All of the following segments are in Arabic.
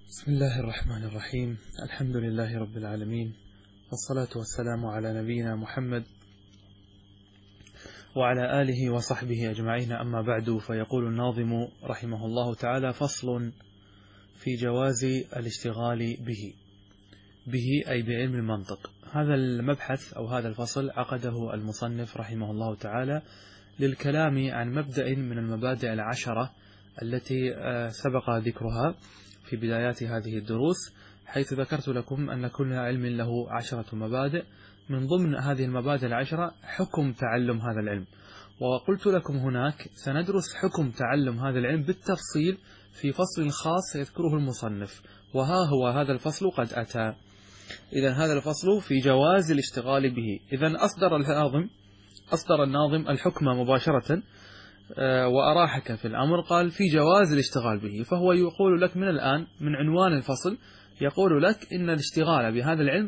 بسم الله الرحمن الرحيم. الحمد لله رب العالمين، والصلاة والسلام على نبينا محمد وعلى آله وصحبه أجمعين، أما بعد. فيقول الناظم رحمه الله تعالى: فصل في جواز الاشتغال به أي بعلم المنطق. هذا المبحث أو هذا الفصل عقده المصنف رحمه الله تعالى للكلام عن مبدأ من المبادئ العشرة التي سبق ذكرها في بدايات هذه الدروس، حيث ذكرت لكم أن كل علم له 10 مبادئ. من ضمن هذه المبادئ العشرة حكم تعلم هذا العلم، وقلت لكم هناك سندرس حكم تعلم هذا العلم بالتفصيل في فصل خاص يذكره المصنف، وها هو هذا الفصل قد أتى. إذا هذا الفصل في جواز الاشتغال به. إذا أصدر الناظم الحكم مباشرة وأراحك في الأمر، قال في جواز الاشتغال به، فهو يقول لك من الآن من عنوان الفصل يقول لك إن الاشتغال بهذا العلم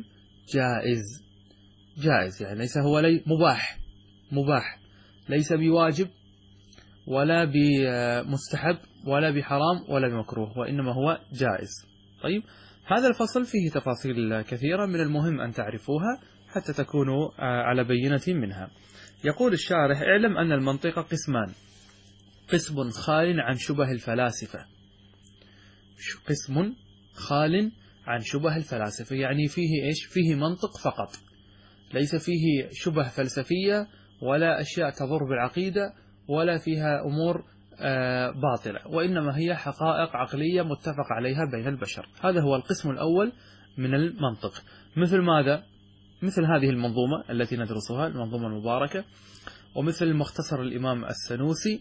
جائز، يعني ليس هو مباح، ليس بواجب ولا بمستحب ولا بحرام ولا بمكروه، وإنما هو جائز. طيب، هذا الفصل فيه تفاصيل كثيرة من المهم أن تعرفوها حتى تكونوا على بينة منها. يقول الشارح: اعلم أن المنطق قسمان: قسم خال عن شبه الفلاسفة. قسم خال عن شبه الفلاسفة يعني فيه إيش؟ فيه منطق فقط، ليس فيه شبه فلسفية ولا أشياء تضر بالعقيدة ولا فيها أمور باطلة، وإنما هي حقائق عقلية متفق عليها بين البشر. هذا هو القسم الأول من المنطق. مثل ماذا؟ مثل هذه المنظومة التي ندرسها، المنظومة المباركة، ومثل مختصر الإمام السنوسي،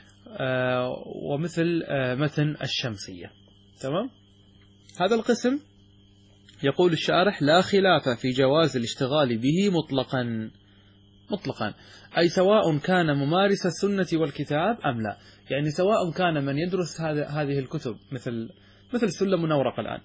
ومثل متن الشمسية. تمام؟ هذا القسم يقول الشارح: لا خلاف في جواز الاشتغال به مطلقا، أي سواء كان ممارس السنة والكتاب أم لا. يعني سواء كان من يدرس هذه الكتب مثل سلم منورق الآن،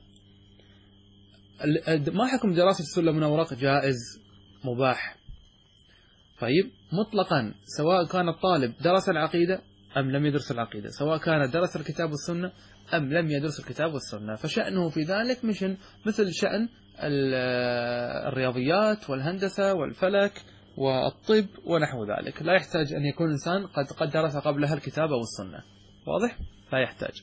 ما حكم دراسة سلم منورق؟ جائز، مباح. طيب، مطلقا، سواء كان الطالب درس العقيدة أم لم يدرس العقيدة، سواء كان درس الكتاب والسنة أم لم يدرس الكتاب والسنة، فشأنه في ذلك مثل شأن الرياضيات والهندسة والفلك والطب ونحو ذلك. لا يحتاج أن يكون الإنسان قد درس قبلها الكتاب والسنة. واضح؟ لا يحتاج.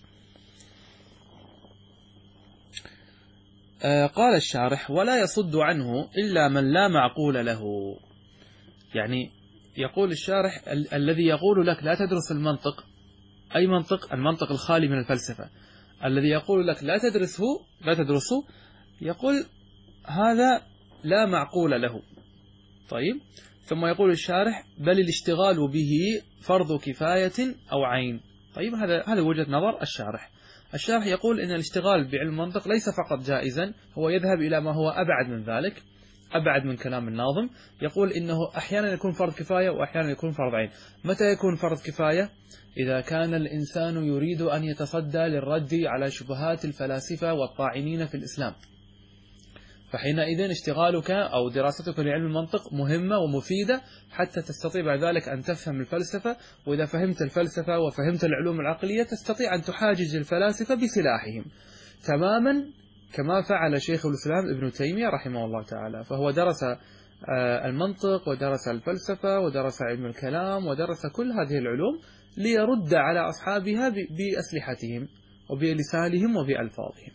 قال الشارح: ولا يصد عنه إلا من لا معقول له. يعني يقول الشارح: الذي يقول لك لا تدرس المنطق، أي منطق؟ المنطق الخالي من الفلسفة. الذي يقول لك لا تدرسه يقول هذا لا معقول له. طيب، ثم يقول الشارح: بل الاشتغال به فرض كفاية أو عين. طيب، هذا وجهة نظر الشارح. الشارح يقول إن الاشتغال بعلم المنطق ليس فقط جائزا، هو يذهب إلى ما هو أبعد من ذلك، أبعد من كلام الناظم. يقول إنه أحيانا يكون فرض كفاية وأحيانا يكون فرض عين. متى يكون فرض كفاية؟ إذا كان الإنسان يريد أن يتصدى للرد على شبهات الفلاسفة والطاعنين في الإسلام، فحينئذ اشتغالك أو دراستك لعلم المنطق مهمة ومفيدة حتى تستطيع بعد ذلك أن تفهم الفلسفة. وإذا فهمت الفلسفة وفهمت العلوم العقلية تستطيع أن تحاجج الفلاسفة بسلاحهم، تماما كما فعل شيخ الإسلام ابن تيمية رحمه الله تعالى. فهو درس المنطق ودرس الفلسفة ودرس علم الكلام ودرس كل هذه العلوم ليرد على أصحابها بأسلحتهم وبلسانهم وبألفاظهم.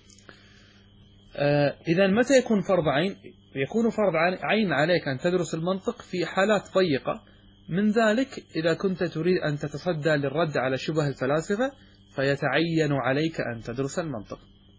إذا متى يكون فرض عين؟ يكون فرض عين عليك أن تدرس المنطق في حالات ضيقة، من ذلك إذا كنت تريد أن تتصدى للرد على شبه الفلاسفة فيتعين عليك أن تدرس المنطق.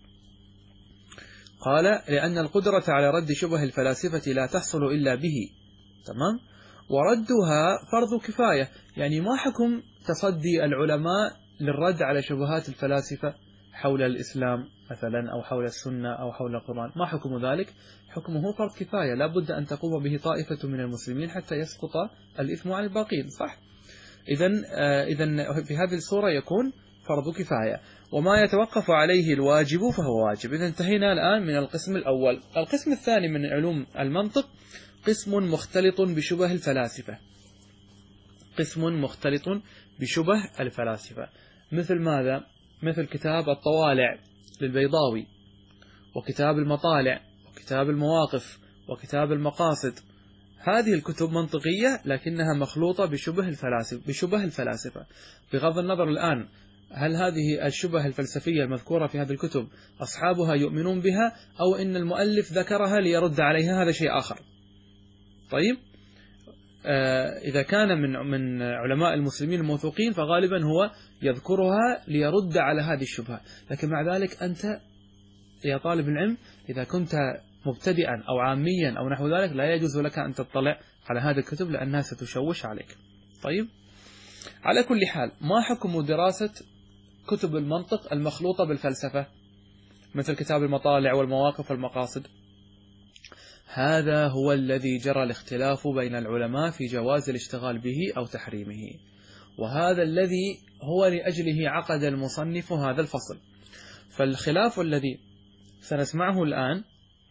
قال: لأن القدرة على رد شبه الفلاسفة لا تحصل إلا به. تمام؟ وردها فرض كفاية. يعني ما حكم تصدي العلماء للرد على شبهات الفلاسفة حول الإسلام مثلا أو حول السنة أو حول القرآن؟ ما حكم ذلك؟ حكمه فرض كفاية، لا بد أن تقوم به طائفة من المسلمين حتى يسقط الإثم عن الباقين. صح؟ إذن في هذه الصورة يكون فرض كفاية، وما يتوقف عليه الواجب فهو واجب. إذا انتهينا الآن من القسم الأول. القسم الثاني من علوم المنطق قسم مختلط بشبه الفلاسفة. قسم مختلط بشبه الفلاسفة. مثل ماذا؟ مثل كتاب الطوالع للبيضاوي، وكتاب المطالع، وكتاب المواقف، وكتاب المقاصد. هذه الكتب منطقية لكنها مخلوطة بشبه الفلاسفة. بغض النظر الآن هل هذه الشبه الفلسفية المذكورة في هذه الكتب أصحابها يؤمنون بها أو إن المؤلف ذكرها ليرد عليها، هذا شيء آخر. طيب، إذا كان من علماء المسلمين الموثوقين فغالبا هو يذكرها ليرد على هذه الشبهة. لكن مع ذلك أنت يا طالب العلم إذا كنت مبتدئا أو عاميا أو نحو ذلك لا يجوز لك أن تطلع على هذه الكتب لأنها ستشوش عليك. طيب، على كل حال، ما حكم دراسة كتب المنطق المخلوطة بالفلسفة مثل كتاب المطالع والمواقف والمقاصد؟ هذا هو الذي جرى الاختلاف بين العلماء في جواز الاشتغال به أو تحريمه، وهذا الذي هو لأجله عقد المصنف هذا الفصل. فالخلاف الذي سنسمعه الآن،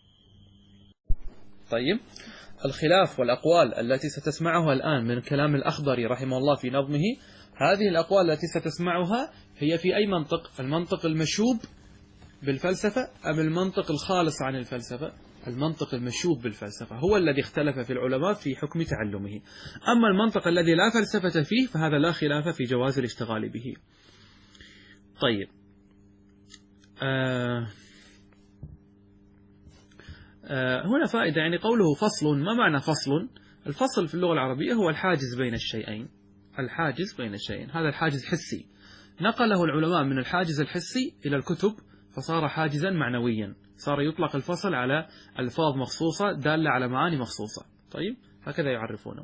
طيب، الخلاف والأقوال التي ستسمعها الآن من كلام الأخضري رحمه الله في نظمه، هذه الأقوال التي ستسمعها هي في أي منطق؟ المنطق المشوب بالفلسفة أم المنطق الخالص عن الفلسفة؟ المنطق المشوب بالفلسفة هو الذي اختلف في العلماء في حكم تعلمه. أما المنطق الذي لا فلسفة فيه فهذا لا خلاف في جواز الاشتغال به. طيب، هنا فائدة، يعني قوله فصل، ما معنى فصل؟ الفصل في اللغة العربية هو الحاجز بين الشيئين. الحاجز بين الشيئين، هذا الحاجز حسي، نقله العلماء من الحاجز الحسي إلى الكتب فصار حاجزا معنويا، صار يطلق الفصل على ألفاظ مخصوصة دالة على معاني مخصوصة. طيب، هكذا يعرفونه.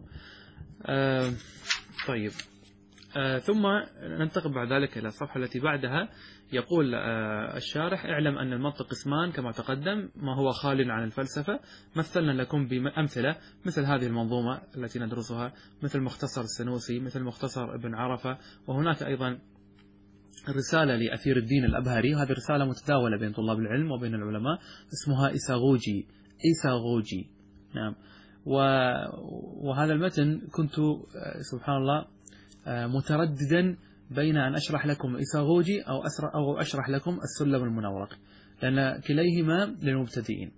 طيب، ثم ننتقل بعد ذلك إلى الصفحة التي بعدها. يقول الشارح: اعلم أن المنطق قسمان كما تقدم، ما هو خال عن الفلسفة. مثلنا لكم بأمثلة مثل هذه المنظومة التي ندرسها، مثل مختصر السنوسي، مثل مختصر ابن عرفة، وهناك أيضا رسالة لأثير الدين الأبهري، هذه رسالة متداولة بين طلاب العلم وبين العلماء، اسمها إيساغوجي. نعم. وهذا المتن كنت سبحان الله مترددا بين أن أشرح لكم إيساغوجي أو أشرح لكم السلم المنورق، لأن كليهما للمبتدئين،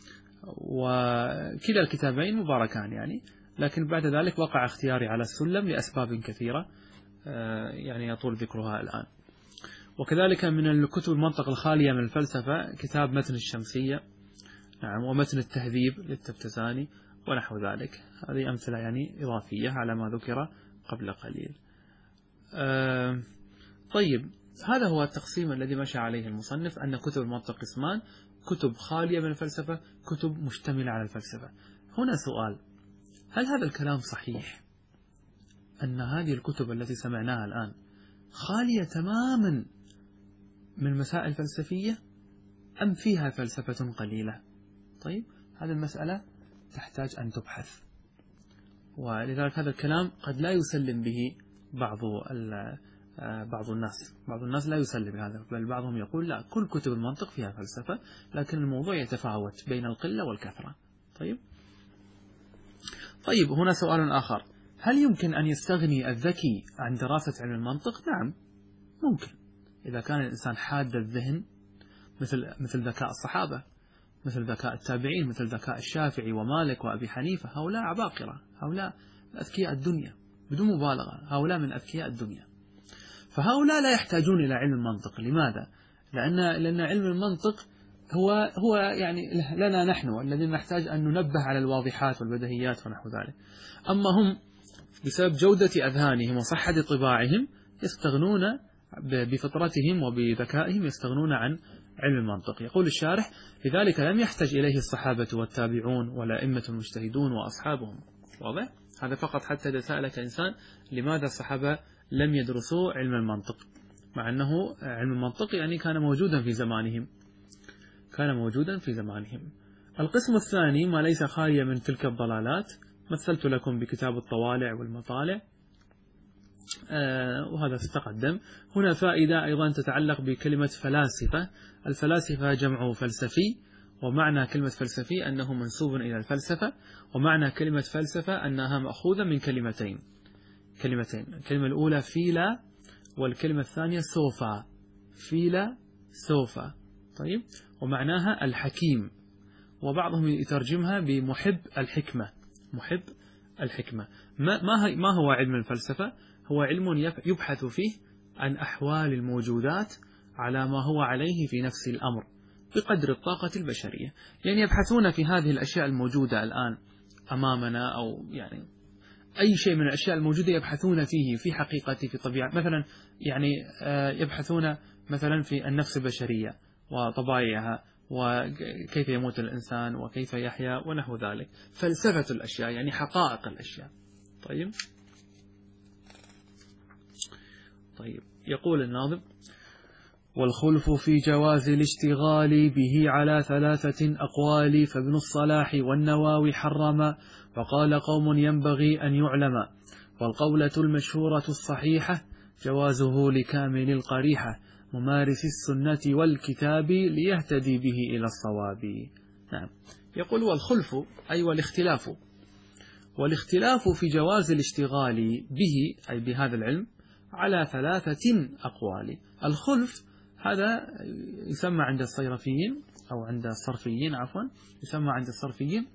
وكلا الكتابين مباركان يعني. لكن بعد ذلك وقع اختياري على السلم لأسباب كثيرة يعني يطول ذكرها الآن. وكذلك من الكتب المنطق الخالية من الفلسفة كتاب متن الشمسية، نعم، ومتن التهذيب للتفتزاني ونحو ذلك. هذه أمثلة يعني إضافية على ما ذكر قبل قليل. طيب، هذا هو التقسيم الذي مشى عليه المصنف، أن كتب المنطق قسمان: كتب خالية من الفلسفة، كتب مشتملة على الفلسفة. هنا سؤال: هل هذا الكلام صحيح أن هذه الكتب التي سمعناها الآن خالية تماما من مسائل فلسفية أم فيها فلسفة قليلة؟ طيب، هذه المسألة تحتاج أن تبحث، ولذلك هذا الكلام قد لا يسلم به بعض الناس لا يسلم بهذا، بل بعضهم يقول لا، كل كتب المنطق فيها فلسفة، لكن الموضوع يتفاوت بين القلة والكثرة. طيب، هنا سؤال آخر: هل يمكن أن يستغني الذكي عن دراسة علم المنطق؟ نعم، ممكن، إذا كان الإنسان حاد الذهن مثل ذكاء الصحابة، مثل ذكاء التابعين، مثل ذكاء الشافعي ومالك وأبي حنيفة. هؤلاء عباقرة، هؤلاء أذكياء الدنيا بدون مبالغة، هؤلاء من أذكياء الدنيا. فهؤلاء لا يحتاجون إلى علم المنطق. لماذا؟ لأن علم المنطق هو يعني لنا نحن الذين نحتاج أن ننبه على الواضحات والبديهيات ونحو ذلك. أما هم بسبب جودة أذهانهم وصحة طباعهم يستغنون بفطرتهم وبذكائهم، يستغنون عن علم المنطق. يقول الشارح: لذلك لم يحتج إليه الصحابة والتابعون ولا أئمة المجتهدون وأصحابهم. واضح؟ هذا فقط حتى إذا سألك إنسان لماذا الصحابة لم يدرسوا علم المنطق، مع أنه علم المنطق يعني كان موجودا في زمانهم. القسم الثاني ما ليس خاليا من تلك الضلالات، مثلت لكم بكتاب الطوالع والمطالع، وهذا تقدم. هنا فائدة أيضا تتعلق بكلمة فلاسفة. الفلاسفة جمع فلسفي، ومعنى كلمة فلسفي أنه منسوب إلى الفلسفة، ومعنى كلمة فلسفة أنها مأخوذة من كلمتين. الكلمة الأولى فيلا، والكلمة الثانية سوفا. فيلسوفا. طيب، ومعناها الحكيم، وبعضهم يترجمها بمحب الحكمة. محب الحكمة. ما هو علم الفلسفة؟ هو علم يبحث فيه عن أحوال الموجودات على ما هو عليه في نفس الأمر بقدر الطاقة البشرية. يعني يبحثون في هذه الأشياء الموجودة الآن أمامنا، أو يعني أي شيء من الأشياء الموجودة يبحثون فيه في حقيقته، في طبيعة. مثلا يعني يبحثون مثلا في النفس البشرية وطبائعها، وكيف يموت الإنسان وكيف يحيا ونحو ذلك. فلسفة الأشياء يعني حقائق الأشياء. طيب يقول الناظم: والخلف في جواز الاشتغال به على 3 أقوال، فابن الصلاح والنواوي حرم، وقال قوم ينبغي أن يعلم، والقولة المشهورة الصحيحة جوازه لكامل القريحة، ممارس السنة والكتاب ليهتدي به إلى الصواب. نعم، يقول والخلف أي والاختلاف، والاختلاف في جواز الاشتغال به أي بهذا العلم على 3 أقوال. الخلف هذا يسمى عند الصيرفيين أو عند الصرفيين عفوا، يسمى عند الصرفيين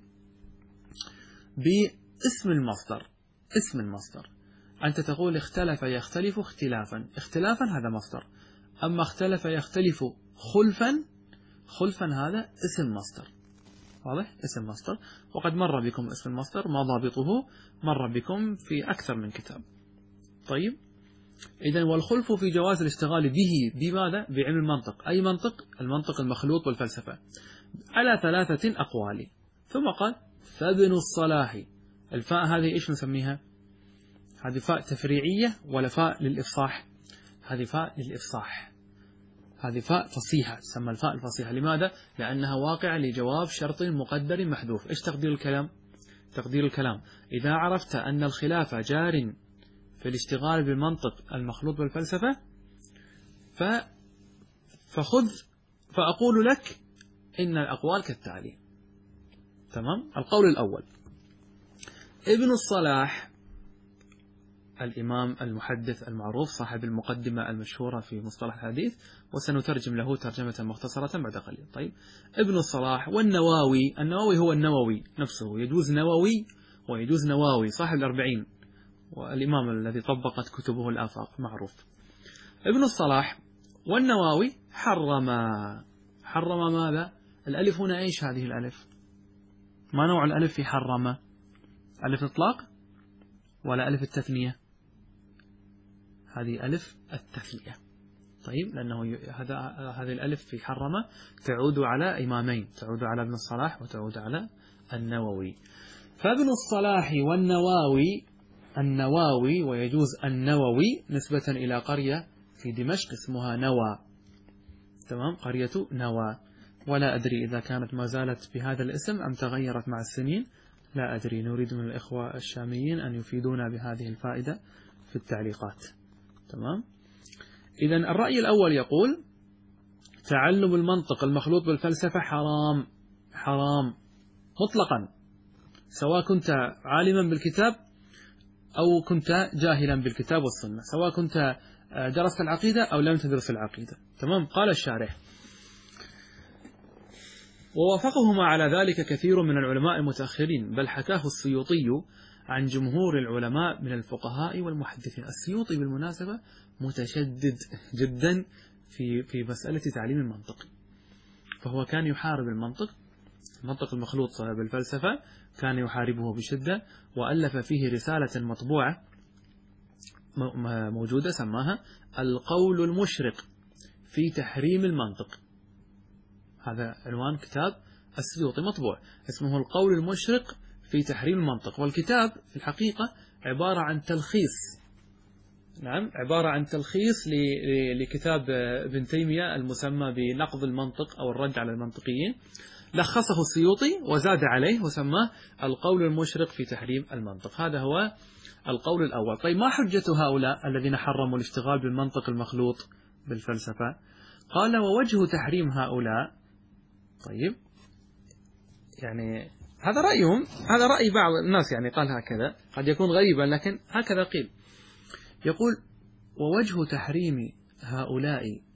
باسم المصدر. اسم المصدر، أنت تقول اختلف يختلف اختلافا، اختلافا هذا مصدر، أما اختلف يختلف خلفا، خلفا هذا اسم مصدر. واضح؟ اسم مصدر، وقد مر بكم اسم المصدر ما ضابطه، مر بكم في أكثر من كتاب. طيب، إذن والخلف في جواز الاشتغال به بماذا؟ بعلم المنطق. أي منطق؟ المنطق المخلوط والفلسفة، على 3 أقوال. ثم قال: فابن الصلاح. الفاء هذه إيش نسميها؟ هذه فاء تفريعية ولا فاء للإفصاح؟ هذه فاء للإفصاح، هذه فاء فصيحة، تسمى الفاء الفصيحة. لماذا؟ لأنها واقعة لجواب شرط مقدر محذوف. إيش تقدير الكلام؟ تقدير الكلام: إذا عرفت أن الخلاف جار في الاشتغال بالمنطق المخلوط بالفلسفة فأقول لك إن الأقوال كالتالي. تمام؟ القول الأول: ابن الصلاح الإمام المحدث المعروف صاحب المقدمة المشهورة في مصطلح الحديث، وسنترجم له ترجمة مختصرة بعد قليل. طيب، ابن الصلاح والنواوي. النواوي هو النووي نفسه، يجوز نووي ويجوز نواوي، صاحب 40 والإمام الذي طبقت كتبه الآفاق معروف. ابن الصلاح والنواوي حرم ماذا؟ الألف هنا إيش هذه الألف؟ ما نوع الألف في حرم؟ ألف إطلاق ولا ألف التثنية؟ هذه ألف التثنية. طيب، لأنه هذه الألف في حرم تعود على إمامين، تعود على ابن الصلاح وتعود على النووي. فابن الصلاح والنواوي، النواوي ويجوز النووي نسبة إلى قرية في دمشق اسمها نوى. تمام، قرية نوى، ولا أدري إذا كانت ما زالت بهذا الاسم أم تغيرت مع السنين، لا أدري. نريد من الإخوة الشاميين أن يفيدونا بهذه الفائدة في التعليقات. تمام. إذن الرأي الأول يقول: تعلم المنطق المخلوط بالفلسفة حرام، حرام مطلقا، سواء كنت عالما بالكتاب أو كنت جاهلا بالكتاب والسنة، سواء كنت درست العقيدة أو لم تدرس العقيدة. تمام. قال الشارح: ووافقهما على ذلك كثير من العلماء المتأخرين، بل حكاه السيوطي عن جمهور العلماء من الفقهاء والمحدثين. السيوطي بالمناسبة متشدد جدا في مسألة تعليم المنطق، فهو كان يحارب المنطق المخلوط بالفلسفة، كان يحاربه بشدة، وألف فيه رسالة مطبوعة موجودة سماها القول المشرق في تحريم المنطق. هذا عنوان كتاب السيوطي مطبوع، اسمه القول المشرق في تحريم المنطق. والكتاب في الحقيقة عبارة عن تلخيص، نعم، عبارة عن تلخيص لكتاب ابن تيمية المسمى بنقض المنطق أو الرد على المنطقيين، لخصه السيوطي وزاد عليه وسماه القول المشرق في تحريم المنطق. هذا هو القول الأول. طيب، ما حجة هؤلاء الذين حرموا الاشتغال بالمنطق المخلوط بالفلسفة؟ قال: ووجه تحريم هؤلاء، طيب يعني هذا رأيهم، هذا رأي بعض الناس، يعني قال هكذا، قد يكون غريبا لكن هكذا قيل. يقول: ووجه تحريم هؤلاء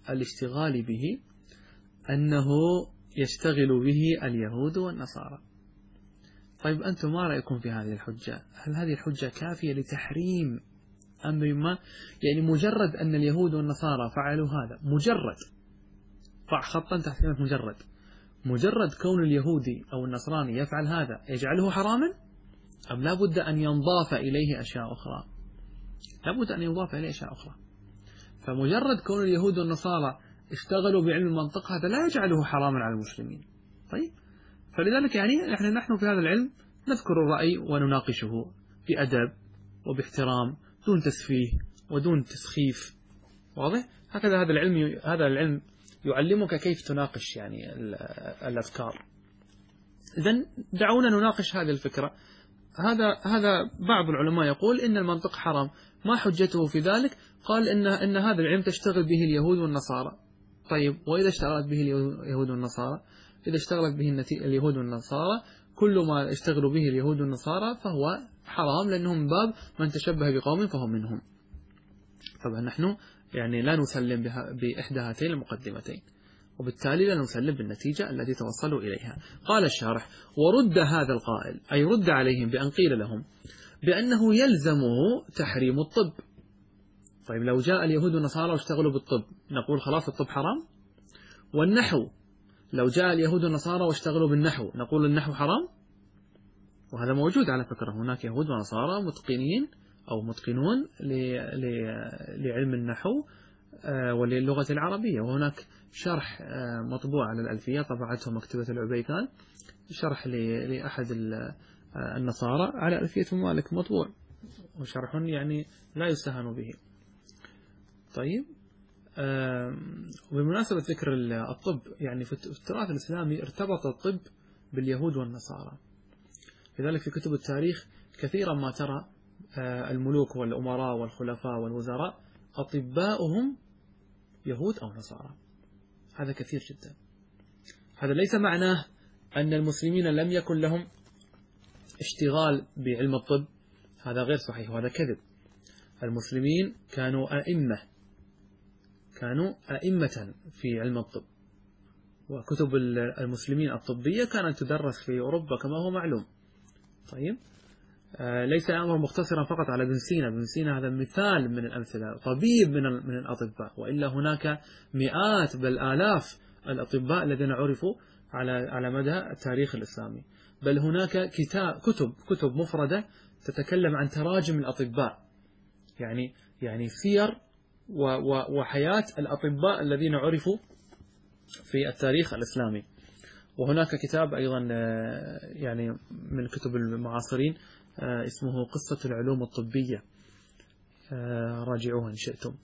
الاشتغال به أنه يشتغل به اليهود والنصارى. طيب أنتم ما رأيكم في هذه الحجة؟ هل هذه الحجة كافية لتحريم أمر ما؟ يعني مجرد أن اليهود والنصارى فعلوا هذا، مجرد ضع خطا تحت كلمة مجرد كون اليهودي أو النصراني يفعل هذا يجعله حراما، أم لا بد أن ينضاف إليه أشياء أخرى؟ لا بد أن ينضاف إليه أشياء أخرى. فمجرد كون اليهود والنصارى اشتغلوا بعلم المنطق هذا لا يجعله حراما على المسلمين. طيب، فلذلك يعني نحن في هذا العلم نذكر الرأي ونناقشه بأدب وباحترام دون تسفيه ودون تسخيف. واضح؟ هكذا هذا العلم يعلمك كيف تناقش يعني الأفكار. إذن دعونا نناقش هذه الفكرة. هذا بعض العلماء يقول إن المنطق حرام. ما حجته في ذلك؟ قال إن هذا العلم تشتغل به اليهود والنصارى. طيب، وإذا اشتغلت به اليهود والنصارى، إذا اشتغلت به اليهود والنصارى، كل ما اشتغلوا به اليهود والنصارى فهو حرام، لأنهم باب من تشبه بقوم فهم منهم. طبعا نحن يعني لا نسلم بإحدى هاتين المقدمتين، وبالتالي لا نسلم بالنتيجة التي توصلوا إليها. قال الشارح: ورد هذا القائل، أي رد عليهم بأن قيل لهم بأنه يلزمه تحريم الطب. طيب، لو جاء اليهود والنصارى واشتغلوا بالطب نقول خلاص الطب حرام؟ والنحو، لو جاء اليهود والنصارى واشتغلوا بالنحو نقول النحو حرام؟ وهذا موجود على فكرة، هناك يهود ونصارى متقنين أو متقنون لعلم النحو وللغة العربية. وهناك شرح مطبوع على الألفية طبعته مكتبة العبيكان، شرح لأحد النصارى على ألفية مالك مطبوع، وشرح يعني لا يستهان به. طيب، وبمناسبة ذكر الطب، يعني في التراث الإسلامي ارتبط الطب باليهود والنصارى. لذلك في كتب التاريخ كثيرا ما ترى الملوك والأمراء والخلفاء والوزراء أطباؤهم يهود أو نصارى. هذا كثير جدا. هذا ليس معناه أن المسلمين لم يكن لهم اشتغال بعلم الطب، هذا غير صحيح وهذا كذب. المسلمين كانوا أئمة في علم الطب، وكتب المسلمين الطبية كانت تدرس في أوروبا كما هو معلوم. طيب، ليس الأمر مقتصرا فقط على ابن سينا. ابن سينا هذا مثال من الأمثلة، طبيب من الأطباء، وإلا هناك مئات بل آلاف الأطباء الذين عرفوا على مدى التاريخ الإسلامي. بل هناك كتب مفردة تتكلم عن تراجم الأطباء، يعني سير وحياة الأطباء الذين عرفوا في التاريخ الإسلامي. وهناك كتاب أيضا يعني من كتب المعاصرين اسمه قصة العلوم الطبية، راجعوها إن شئتم.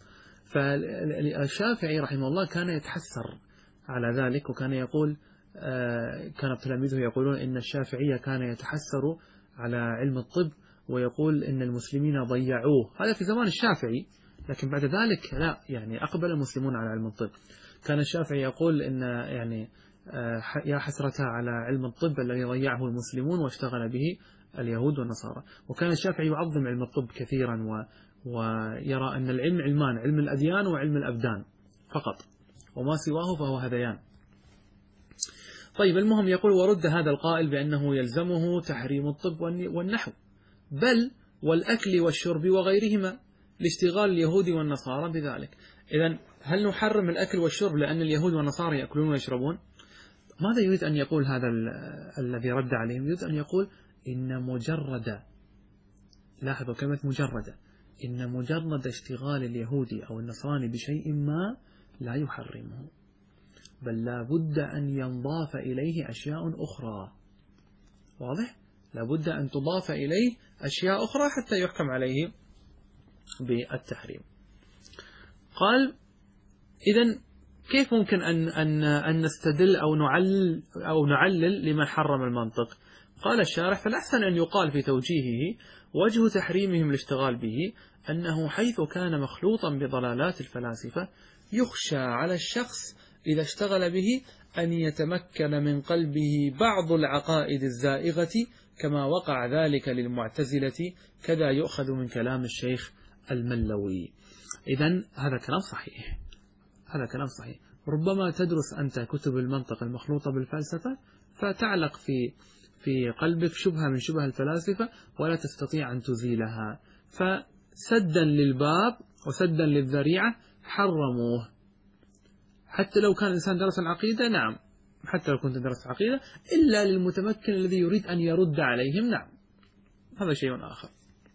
فالشافعي رحمه الله كان يتحسر على ذلك، وكان يقول كان تلاميذه يقولون إن الشافعي كان يتحسر على علم الطب ويقول إن المسلمين ضيعوه. هذا في زمان الشافعي، لكن بعد ذلك لا، يعني أقبل المسلمون على علم الطب. كان الشافعي يقول إن يعني يا حسرتها على علم الطب الذي ضيعه المسلمون واشتغل به اليهود والنصارى. وكان الشافعي يعظم علم الطب كثيرا ويرى أن العلم علمان، علم الأديان وعلم الأبدان فقط، وما سواه فهو هذيان. طيب، المهم يقول: ورد هذا القائل بأنه يلزمه تحريم الطب والنحو، بل والأكل والشرب وغيرهما لاشتغال اليهود والنصارى بذلك. إذن هل نحرم الأكل والشرب لأن اليهود والنصارى يأكلون ويشربون؟ ماذا يريد أن يقول هذا الذي رد عليهم؟ يريد أن يقول إن مجرد، لاحظوا كلمة مجرد، إن مجرد اشتغال اليهودي أو النصراني بشيء ما لا يحرمه، بل لا بد أن ينضاف إليه أشياء أخرى. واضح؟ لا بد أن تضاف إليه أشياء أخرى حتى يحكم عليه بالتحريم. قال: إذن كيف ممكن أن نستدل أو نعلل لمن حرم المنطق؟ قال الشارح: فالأحسن أن يقال في توجيهه وجه تحريمهم الاشتغال به أنه حيث كان مخلوطا بضلالات الفلاسفة يخشى على الشخص إذا اشتغل به أن يتمكن من قلبه بعض العقائد الزائغة كما وقع ذلك للمعتزلة، كذا يؤخذ من كلام الشيخ الملوي. إذن هذا كلام صحيح، هذا كلام صحيح. ربما تدرس أنت كتب المنطق المخلوطة بالفلسفة فتعلق في قلبك شبهة من شبه الفلاسفة ولا تستطيع أن تزيلها، فسدا للباب وسدا للذريعة حرموه. حتى لو كان الإنسان درس العقيدة، نعم، حتى لو كنت درست عقيدة، إلا للمتمكن الذي يريد أن يرد عليهم، نعم، هذا شيء آخر.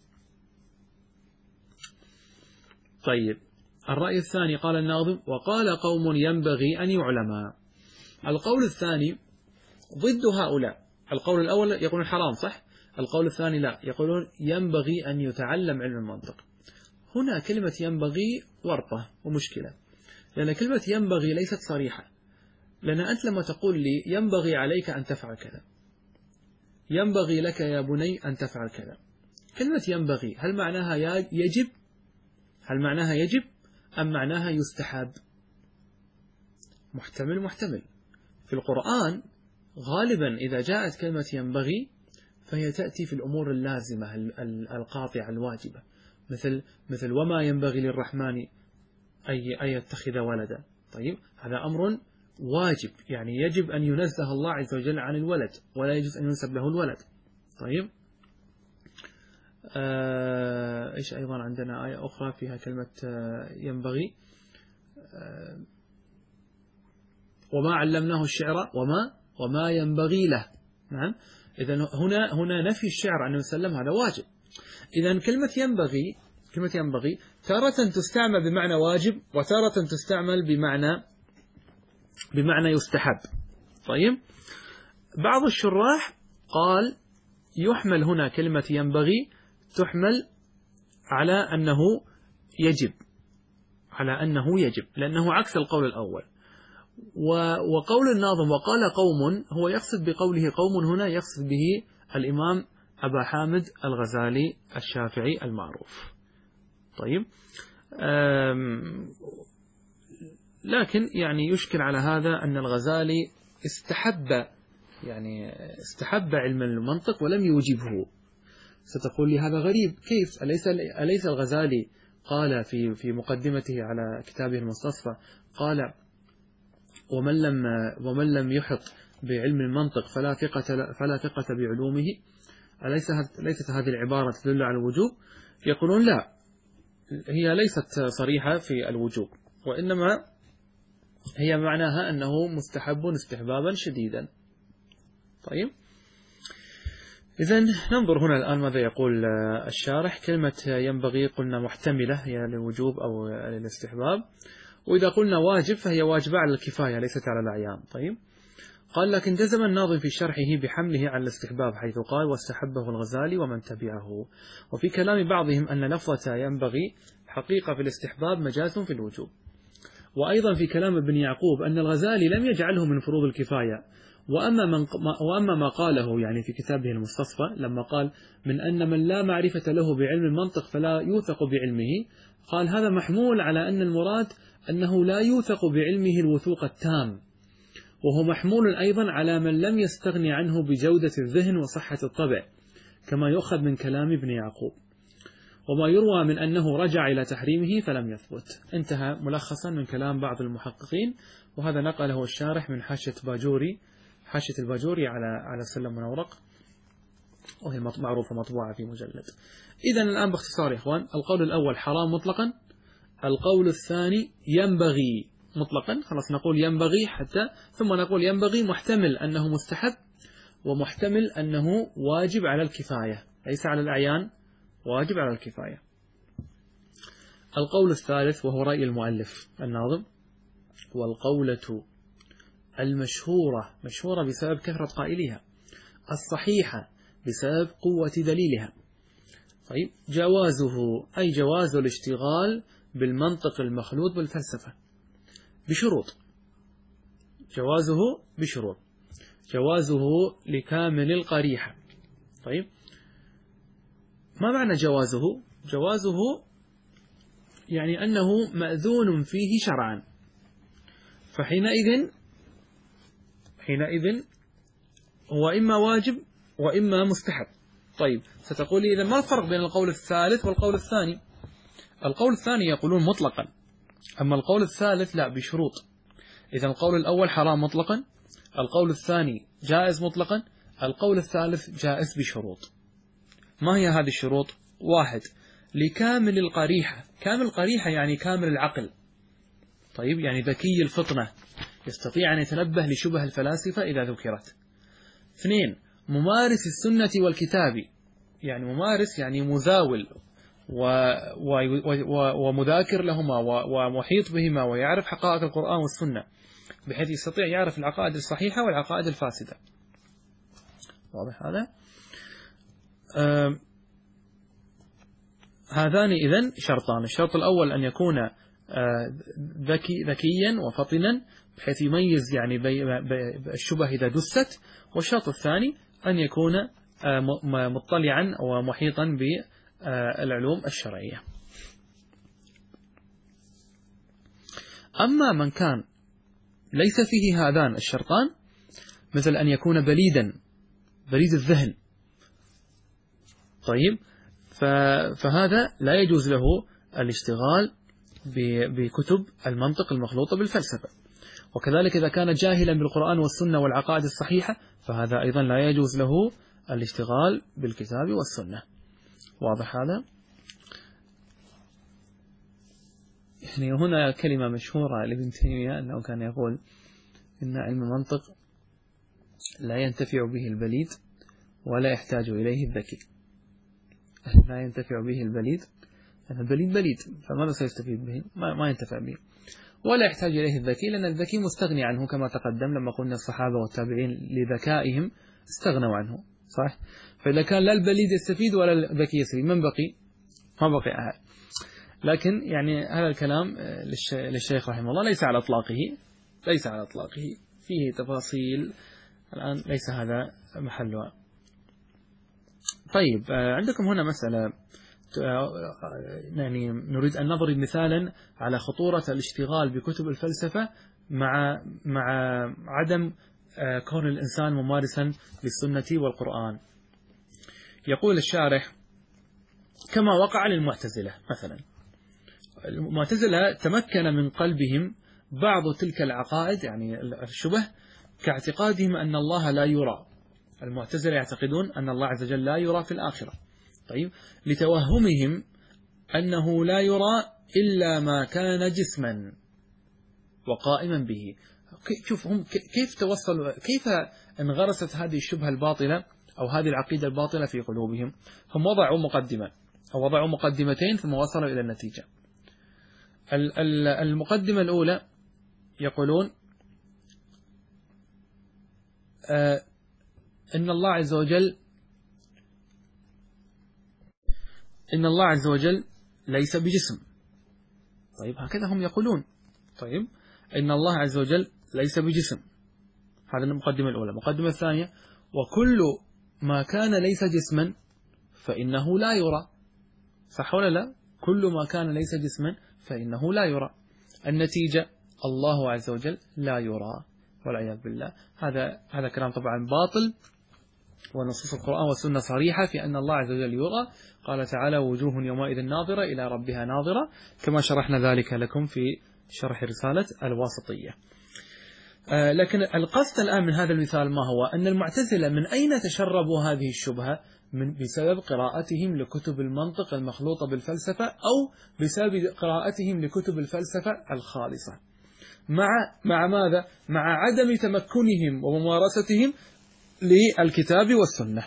طيب، الرأي الثاني قال الناظم: وقال قوم ينبغي أن يعلم. القول الثاني ضد هؤلاء. القول الأول يقولون حرام، صح؟ القول الثاني لا، يقولون ينبغي أن يتعلم علم المنطق. هنا كلمة ينبغي ورطة ومشكلة، لأن كلمة ينبغي ليست صريحة. لأن أنت لما تقول لي ينبغي عليك أن تفعل كذا، ينبغي لك يا بني أن تفعل كذا، كلمة ينبغي هل معناها يجب؟ هل معناها يجب أم معناها يستحب؟ محتمل. في القرآن غالبا إذا جاءت كلمة ينبغي فهي تأتي في الأمور اللازمة القاطعة الواجبة، مثل وما ينبغي للرحمن أن يتخذ ولدا. طيب، هذا أمر واجب، يعني يجب أن ينزه الله عز وجل عن الولد ولا يجوز أن ينسب له الولد. طيب، إيش أيضا عندنا آية أخرى فيها كلمة ينبغي؟ وما علمناه الشعر وما ينبغي له. نعم، إذن هنا نفي الشعر عن يسلم، هذا واجب. إذن كلمة ينبغي تارة تستعمل بمعنى واجب وتارة تستعمل بمعنى يستحب. طيب، بعض الشراح قال يحمل هنا كلمة ينبغي تحمل على أنه يجب، لأنه عكس القول الأول. وقول الناظم وقال قوم هو يقصد بقوله قوم هنا يقصد به الإمام أبا حامد الغزالي الشافعي المعروف. طيب، لكن يعني يشكل على هذا أن الغزالي استحب علم المنطق ولم يوجبه. ستقول لي هذا غريب، كيف؟ أليس الغزالي قال في مقدمته على كتابه المستصفى قال ومن لم يحط بعلم المنطق فلا ثقة بعلومه؟ ليست هذه العبارة تدل على الوجوب؟ يقولون لا، هي ليست صريحة في الوجوب، وإنما هي معناها أنه مستحب استحبابا شديدا. طيب، إذن ننظر هنا الآن ماذا يقول الشارح. كلمة ينبغي قلنا محتملة هي للوجوب أو للاستحباب، وإذا قلنا واجب فهي واجبة على الكفاية ليست على الأعيان. طيب، قال لكن جزم الناظم في شرحه بحمله على الاستحباب، حيث قال واستحبه الغزالي ومن تبعه. وفي كلام بعضهم أن لفظة ينبغي حقيقة في الاستحباب مجاز في الوجوب. وأيضا في كلام ابن يعقوب أن الغزالي لم يجعله من فروض الكفاية. وأما ما قاله يعني في كتابه المستصفى لما قال من أن من لا معرفة له بعلم المنطق فلا يوثق بعلمه، قال هذا محمول على أن المراد أنه لا يوثق بعلمه الوثوق التام، وهو محمول أيضا على من لم يستغني عنه بجودة الذهن وصحة الطبع، كما يؤخذ من كلام ابن يعقوب. وما يروى من أنه رجع إلى تحريمه فلم يثبت. انتهى ملخصا من كلام بعض المحققين، وهذا نقله الشارح من حاشية الباجوري على سلم ونورق، وهي معروفة مطبوعة في مجلد. إذن الآن باختصار يا إخوان، القول الأول حرام مطلقا، القول الثاني ينبغي مطلقا، خلاص نقول ينبغي ثم نقول ينبغي محتمل أنه مستحب ومحتمل أنه واجب على الكفاية، ليس على الأعيان، واجب على الكفاية. القول الثالث وهو رأي المؤلف الناظم، والقولة المشهورة، مشهورة بسبب كثرة قائلها، الصحيحة بسبب قوة دليلها. طيب، جوازه أي جواز الاشتغال بالمنطق المخلوط بالفلسفة بشروط. جوازه لكامل القريحة. طيب، ما معنى جوازه يعني أنه مأذون فيه شرعا، فحينئذ هو إما واجب وإما مستحب. طيب، ستقول لي إذا ما الفرق بين القول الثالث والقول الثاني؟ القول الثاني يقولون مطلقا، أما القول الثالث لا، بشروط. إذا القول الأول حرام مطلقا، القول الثاني جائز مطلقا، القول الثالث جائز بشروط. ما هي هذه الشروط؟ 1. لكامل القريحة. كامل القريحة يعني كامل العقل، طيب، يعني ذكي الفطنة، يستطيع أن يتنبه لشبه الفلاسفة إذا ذكرت. 2. ممارس السنة والكتاب، يعني ممارس يعني مزاول ومذاكر لهما ومحيط بهما ويعرف حقائق القرآن والسنة، بحيث يستطيع يعرف العقائد الصحيحة والعقائد الفاسدة. واضح هذا؟ هذان إذن شرطان. الشرط الأول أن يكون ذكيا وفطنا بحيث يميز يعني الشبه إذا دست. والشرط الثاني أن يكون مطلعا ومحيطا بالعلوم الشرعية. أما من كان ليس فيه هذان الشرطان، مثل أن يكون بليد الذهن، طيب، فهذا لا يجوز له الاشتغال بكتب المنطق المخلوطة بالفلسفة. وكذلك إذا كان جاهلا بالقرآن والسنة والعقائد الصحيحة، فهذا أيضا لا يجوز له الاشتغال بالكتاب والسنة. واضح هذا؟ يعني هنا كلمة مشهورة لابن تيمية أنه كان يقول إن علم المنطق لا ينتفع به البليد ولا يحتاج إليه الذكي. لا ينتفع به البليد، البليد بليد، فماذا سيستفيد به؟ ما ينتفع به. ولا يحتاج إليه الذكي، لأن الذكي مستغني عنه كما تقدم لما قلنا الصحابة والتابعين لذكائهم استغنوا عنه، صح؟ فإذا كان لا البليد يستفيد ولا الذكي يستفيد، من بقي؟ ما بقي أحد. لكن يعني هذا الكلام للشيخ رحمه الله ليس على إطلاقه، فيه تفاصيل الآن ليس هذا محلها. طيب، عندكم هنا مسألة، يعني نريد أن نضرب مثالا على خطورة الاشتغال بكتب الفلسفة مع عدم كون الإنسان ممارسا للسنة والقرآن. يقول الشارح: كما وقع للمعتزلة مثلا. المعتزلة تمكن من قلبهم بعض تلك العقائد، يعني الشبه، كاعتقادهم أن الله لا يرى. المعتزلة يعتقدون أن الله عز وجل لا يرى في الآخرة، طيب، لتوهمهم أنه لا يرى إلا ما كان جسما وقائما به. شوف هم كيف توصلوا، كيف انغرست هذه الشبهة الباطلة أو هذه العقيدة الباطلة في قلوبهم. هم وضعوا مقدمة أو وضعوا مقدمتين ثم وصلوا إلى النتيجة. المقدمة الأولى يقولون إن الله عز وجل ليس بجسم. طيب، هكذا هم يقولون. طيب، إن الله عز وجل ليس بجسم، هذا المقدمة الأولى. المقدمة الثانية: وكل ما كان ليس جسما فإنه لا يرى. صح ولا لا؟ كل ما كان ليس جسما فإنه لا يرى. النتيجة: الله عز وجل لا يرى والعياذ بالله. هذا كلام طبعا باطل، ونصوص القرآن والسنة صريحة في أن الله عز وجل يرى. قال تعالى: وجوه يومئذ ناظرة إلى ربها ناظرة، كما شرحنا ذلك لكم في شرح رسالة الواسطية. لكن القصد الآن من هذا المثال ما هو؟ أن المعتزلة من أين تشربوا هذه الشبهة؟ بسبب قراءتهم لكتب المنطق المخلوطة بالفلسفة، أو بسبب قراءتهم لكتب الفلسفة الخالصة. مع ماذا؟ مع عدم تمكنهم وممارستهم للكتاب والسنة.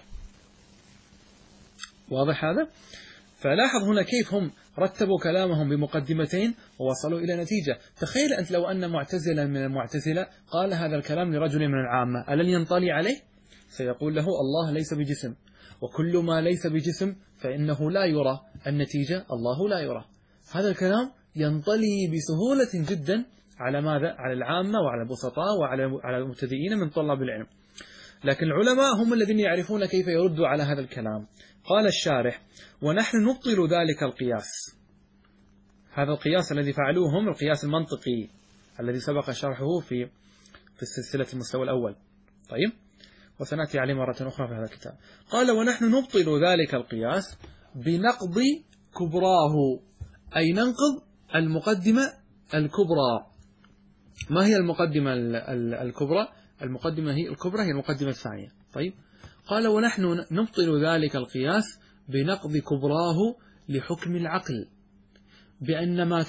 واضح هذا؟ فلاحظ هنا كيف هم رتبوا كلامهم بمقدمتين ووصلوا إلى نتيجة. تخيل أنت لو أن معتزلا من المعتزلة قال هذا الكلام لرجل من العامة، ألن ينطلي عليه؟ سيقول له: الله ليس بجسم، وكل ما ليس بجسم فإنه لا يرى. النتيجة: الله لا يرى. هذا الكلام ينطلي بسهولة جدا على ماذا؟ على العامة وعلى البسطاء وعلى المبتدئين من طلاب العلم. لكن العلماء هم الذين يعرفون كيف يردوا على هذا الكلام. قال الشارح: ونحن نبطل ذلك القياس. هذا القياس الذي فعلوه هم القياس المنطقي الذي سبق شرحه في السلسلة المستوى الأول. طيب، وسنأتي عليه مرة أخرى في هذا الكتاب. قال: ونحن نبطل ذلك القياس بنقض كبراه، أي ننقض المقدمة الكبرى. ما هي المقدمة الكبرى؟ المقدمة الكبرى هي المقدمة الثانية. طيب، قال ونحن نبطل ذلك القياس بنقض كبراه لحكم العقل، بأن ما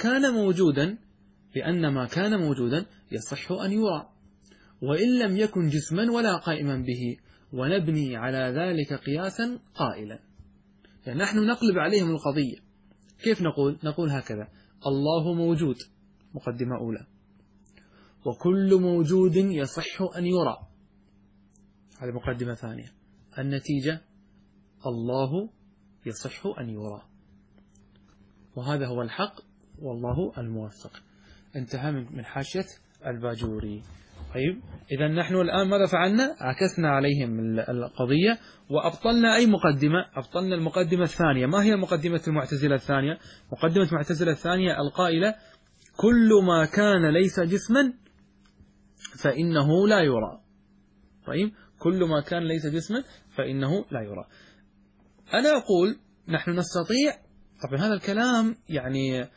كان موجودا يصح أن يرى، وإن لم يكن جسما ولا قائما به، ونبني على ذلك قياسا قائلا. يعني نحن نقلب عليهم القضية. كيف نقول هكذا: الله موجود، مقدمة أولى، وكل موجود يصح أن يرى، هذه مقدمة ثانية. النتيجة: الله يصح أن يرى، وهذا هو الحق والله الموفق. انتهى من حاشية الباجوري. طيب، إذا نحن الآن ماذا فعلنا؟ عكسنا عليهم القضية وأبطلنا أي مقدمة؟ أبطلنا المقدمة الثانية. ما هي مقدمة المعتزلة الثانية؟ مقدمة المعتزلة الثانية القائلة: كل ما كان ليس جسما فإنه لا يرى. طيب، كل ما كان ليس جسما فإنه لا يرى. أنا أقول نحن نستطيع، طبعا هذا الكلام يعني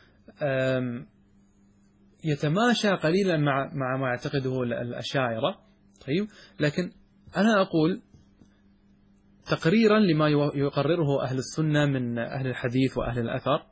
يتماشى قليلا مع ما يعتقده الأشاعرة. طيب، لكن أنا أقول تقريرا لما يقرره أهل السنة من أهل الحديث وأهل الأثر،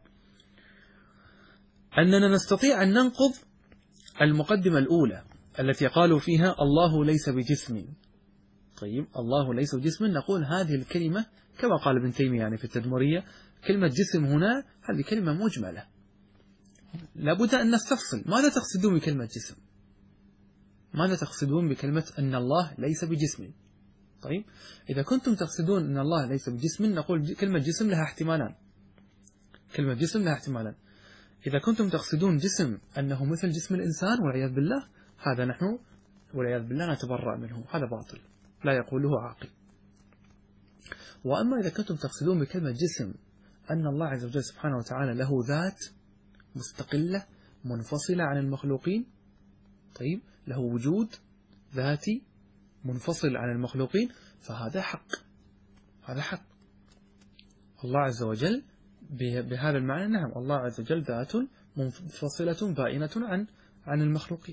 أننا نستطيع أن ننقض المقدمة الأولى التي قالوا فيها الله ليس بجسم. طيب، الله ليس بجسم، نقول هذه الكلمة كما قال ابن تيمية يعني في التدمرية: كلمة جسم هنا هذه كلمة مجملة، لابد أن نستفصل. ماذا تقصدون بكلمة جسم؟ ماذا تقصدون بكلمة أن الله ليس بجسم؟ طيب، إذا كنتم تقصدون أن الله ليس بجسم، نقول كلمة جسم لها احتمالان. كلمة جسم لها احتمالان. إذا كنتم تقصدون جسم أنه مثل جسم الإنسان والعياذ بالله، هذا نحن والعياذ بالله نتبرأ منه، هذا باطل لا يقوله عاقل. وأما إذا كنتم تقصدون بكلمة جسم أن الله عز وجل سبحانه وتعالى له ذات مستقلة منفصلة عن المخلوقين، طيب، له وجود ذاتي منفصل عن المخلوقين، فهذا حق. هذا حق. الله عز وجل بهذا المعنى، نعم، الله عز وجل ذات منفصلة بائنة عن المخلوقين.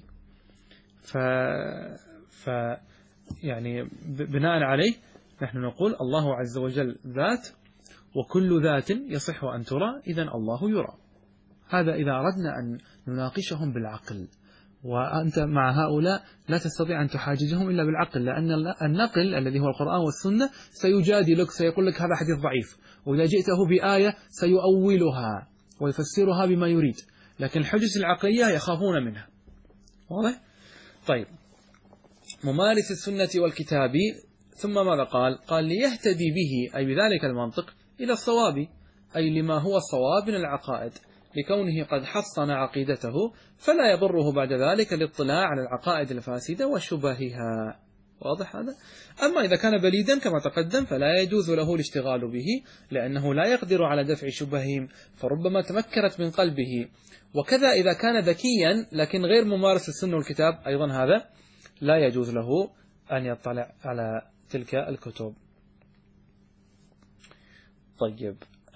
يعني بناء عليه نحن نقول الله عز وجل ذات، وكل ذات يصح أن ترى، إذن الله يرى. هذا إذا أردنا أن نناقشهم بالعقل، وأنت مع هؤلاء لا تستطيع أن تحاججهم إلا بالعقل، لأن النقل الذي هو القرآن والسنة سيجادلك، سيقول لك هذا حديث ضعيف، وإذا جئته بآية سيؤولها ويفسرها بما يريد، لكن الحجج العقلية يخافون منها. واضح؟ طيب، ممارس السنة والكتاب، ثم ماذا قال ليهتدي به، أي بذلك المنطق، إلى الصواب، أي لما هو الصواب من العقائد، لكونه قد حصن عقيدته، فلا يضره بعد ذلك الاطلاع على العقائد الفاسدة وشبهها. واضح هذا؟ أما إذا كان بليدا كما تقدم فلا يجوز له الاشتغال به، لأنه لا يقدر على دفع شبههم، فربما تمكنت من قلبه. وكذا إذا كان ذكيا لكن غير ممارس السنة والكتاب، أيضا هذا لا يجوز له أن يطلع على تلك الكتب. طيب،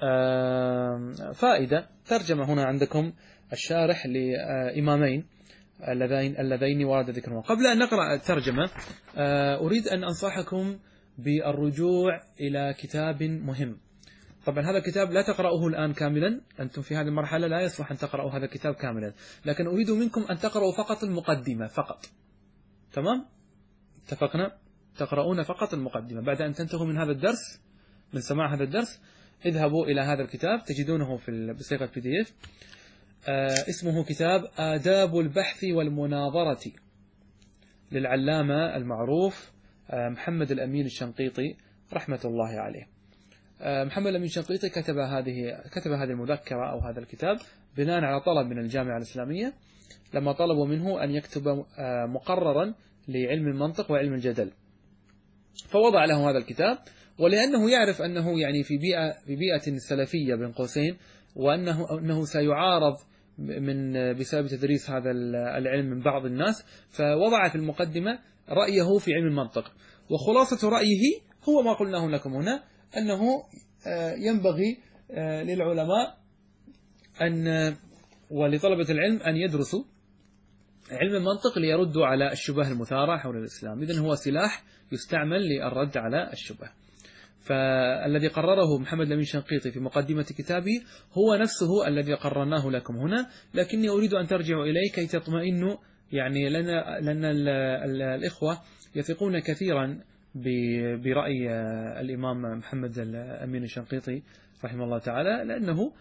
فائدة ترجمة هنا عندكم الشارح لإمامين اللذين ورد ذكرهما. قبل أن نقرأ الترجمة أريد أن أنصحكم بالرجوع إلى كتاب مهم. طبعا هذا الكتاب لا تقرأوه الآن كاملا، أنتم في هذه المرحلة لا يصلح أن تقرأوا هذا الكتاب كاملا، لكن أريد منكم أن تقرأوا فقط المقدمة فقط. تمام؟ اتفقنا؟ تقرؤون فقط المقدمة. بعد أن تنتهوا من هذا الدرس، من سماع هذا الدرس، اذهبوا إلى هذا الكتاب، تجدونه بصيغة PDF. اسمه كتاب آداب البحث والمناظرة للعلامة المعروف محمد الأمين الشنقيطي رحمة الله عليه. محمد الأمين الشنقيطي كتب هذه المذكرة أو هذا الكتاب بناء على طلب من الجامعة الإسلامية، لما طلبوا منه أن يكتب مقررا لعلم المنطق وعلم الجدل، فوضع له هذا الكتاب. ولأنه يعرف أنه يعني في بيئة سلفية بين قوسين، وأنه سيعارض بسبب تدريس هذا العلم من بعض الناس، فوضع في المقدمة رأيه في علم المنطق. وخلاصة رأيه هو ما قلناه لكم هنا، أنه ينبغي للعلماء أن ولطلبة العلم أن يدرسوا علم المنطق ليردوا على الشبه المثارة حول الإسلام. إذن هو سلاح يستعمل للرد على الشبه. فالذي قرره محمد الأمين الشنقيطي في مقدمة كتابه هو نفسه الذي قررناه لكم هنا، لكني أريد أن ترجعوا إليه كي تطمئنوا، يعني لأن الإخوة يثقون كثيرا برأي الإمام محمد الأمين الشنقيطي رحمه الله تعالى، لأنه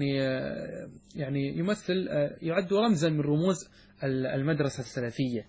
يعني يمثل، يعد رمزا من رموز المدرسة السلفية،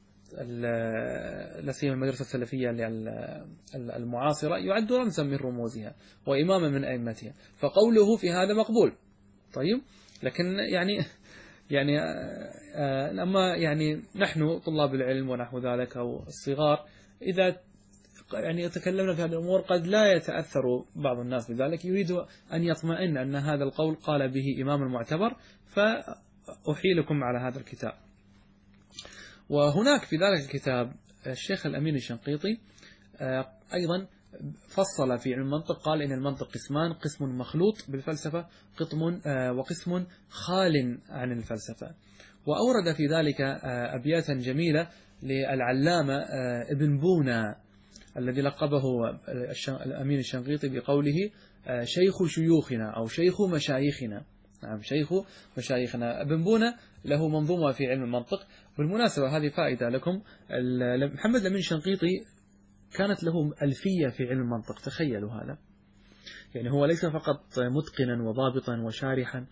لا سيما المدرسة السلفية المعاصرة، يعد رمزا من رموزها وإماما من أئمتها، فقوله في هذا مقبول. طيب، لكن يعني أما يعني نحن طلاب العلم ونحو ذلك أو الصغار، إذا يعني يتكلمنا في هذه الأمور قد لا يتأثر بعض الناس بذلك، يريد أن يطمئن أن هذا القول قال به إمام معتبر، فأحيلكم على هذا الكتاب. وهناك في ذلك الكتاب الشيخ الأمين الشنقيطي أيضا فصل في علم المنطق، قال إن المنطق قسمان: قسم مخلوط بالفلسفة، وقسم خال عن الفلسفة. وأورد في ذلك أبياتا جميلة للعلامة ابن بونا الذي لقبه الأمين الشنقيطي بقوله شيخ شيوخنا أو شيخ مشايخنا. نعم، شيخ مشايخنا. ابن بونا له منظومة في علم المنطق. بالمناسبة هذه فائدة لكم، محمد الأمين الشنقيطي كانت له ألفية في علم المنطق، تخيلوا هذا. يعني هو ليس فقط متقنا وضابطا وشارحا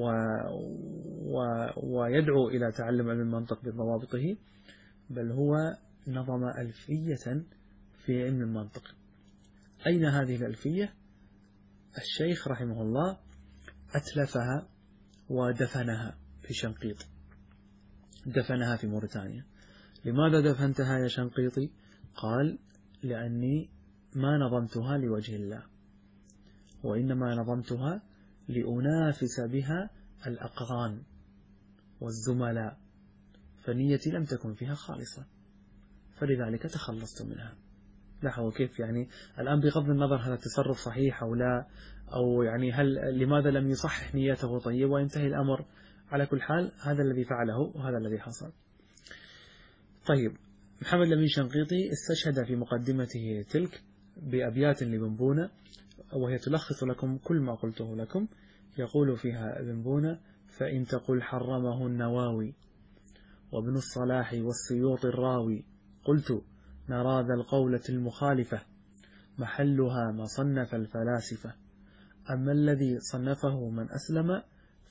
ويدعو إلى تعلم علم المنطق بضوابطه، بل هو نظم ألفية في علم المنطق. أين هذه الألفية؟ الشيخ رحمه الله أتلفها ودفنها في شنقيط، دفنها في موريتانيا. لماذا دفنتها يا شنقيطي؟ قال: لأني ما نظمتها لوجه الله، وإنما نظمتها لأنافس بها الأقران والزملاء، فنيتي لم تكن فيها خالصة، فلذلك تخلصت منها. لاحظوا كيف يعني الآن بغض النظر هذا التصرف صحيح أو لا، أو يعني لماذا لم يصحح نيته طيب وينتهي الأمر، على كل حال هذا الذي فعله وهذا الذي حصل. طيب، محمد الأمين الشنقيطي استشهد في مقدمته تلك بأبيات لابن بونا، وهي تلخص لكم كل ما قلته لكم. يقول فيها ابن بونا: فإن تقل حرمه النواوي وابن الصلاح والسيوط الراوي، قلت نرى ذا القولة المخالفة، محلها ما صنف الفلاسفة، أما الذي صنفه من أسلم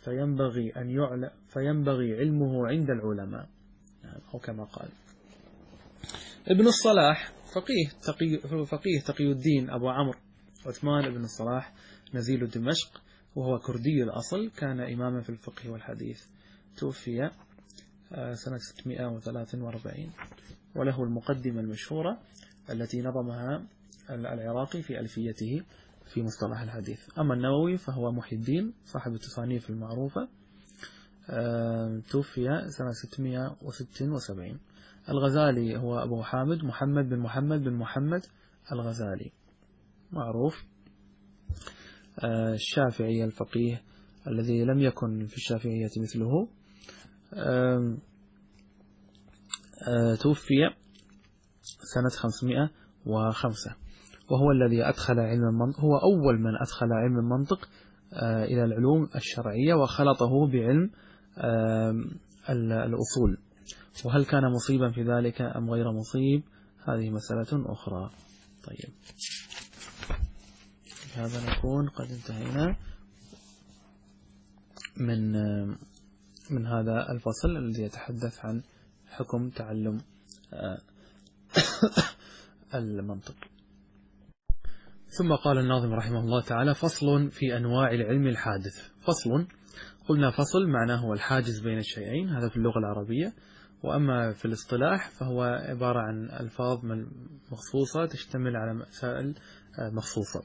فينبغي علمه عند العلماء، أو كما قال. ابن الصلاح فقيه تقي الدين أبو عمرو عثمان بن الصلاح نزيل دمشق، وهو كردي الأصل، كان إماما في الفقه والحديث، توفي سنة 643، وله المقدمة المشهورة التي نظمها العراقي في ألفيته في مصطلح الحديث. أما النووي فهو محي الدين صاحب التصانيف المعروفة، توفي سنة 676. الغزالي هو أبو حامد محمد بن محمد بن محمد الغزالي، معروف. الشافعي الفقيه الذي لم يكن في الشافعية مثله، توفي سنة 505، وهو الذي أدخل علم المنطق، هو أول من أدخل علم المنطق إلى العلوم الشرعية وخلطه بعلم الأصول. وهل كان مصيبا في ذلك أم غير مصيب، هذه مسألة أخرى. طيب، بهذا نكون قد انتهينا من هذا الفصل الذي يتحدث عن حكم تعلم المنطق. ثم قال الناظم رحمه الله تعالى: فصل في أنواع العلم الحادث. فصل، قلنا فصل معناه هو الحاجز بين الشيئين، هذا في اللغة العربية، وأما في الاصطلاح فهو عبارة عن ألفاظ مخصوصة تشتمل على مسائل مخصوصة.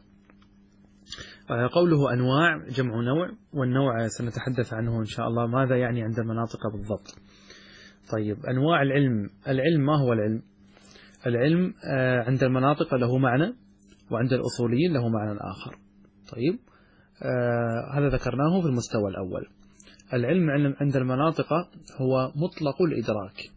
قوله أنواع جمع نوع، والنوع سنتحدث عنه إن شاء الله ماذا يعني عند المناطق بالضبط. طيب، أنواع العلم ما هو العلم؟ العلم عند المناطق له معنى، وعند الأصوليين له معنى آخر. طيب، هذا ذكرناه في المستوى الأول. العلم عند المناطق هو مطلق الإدراك،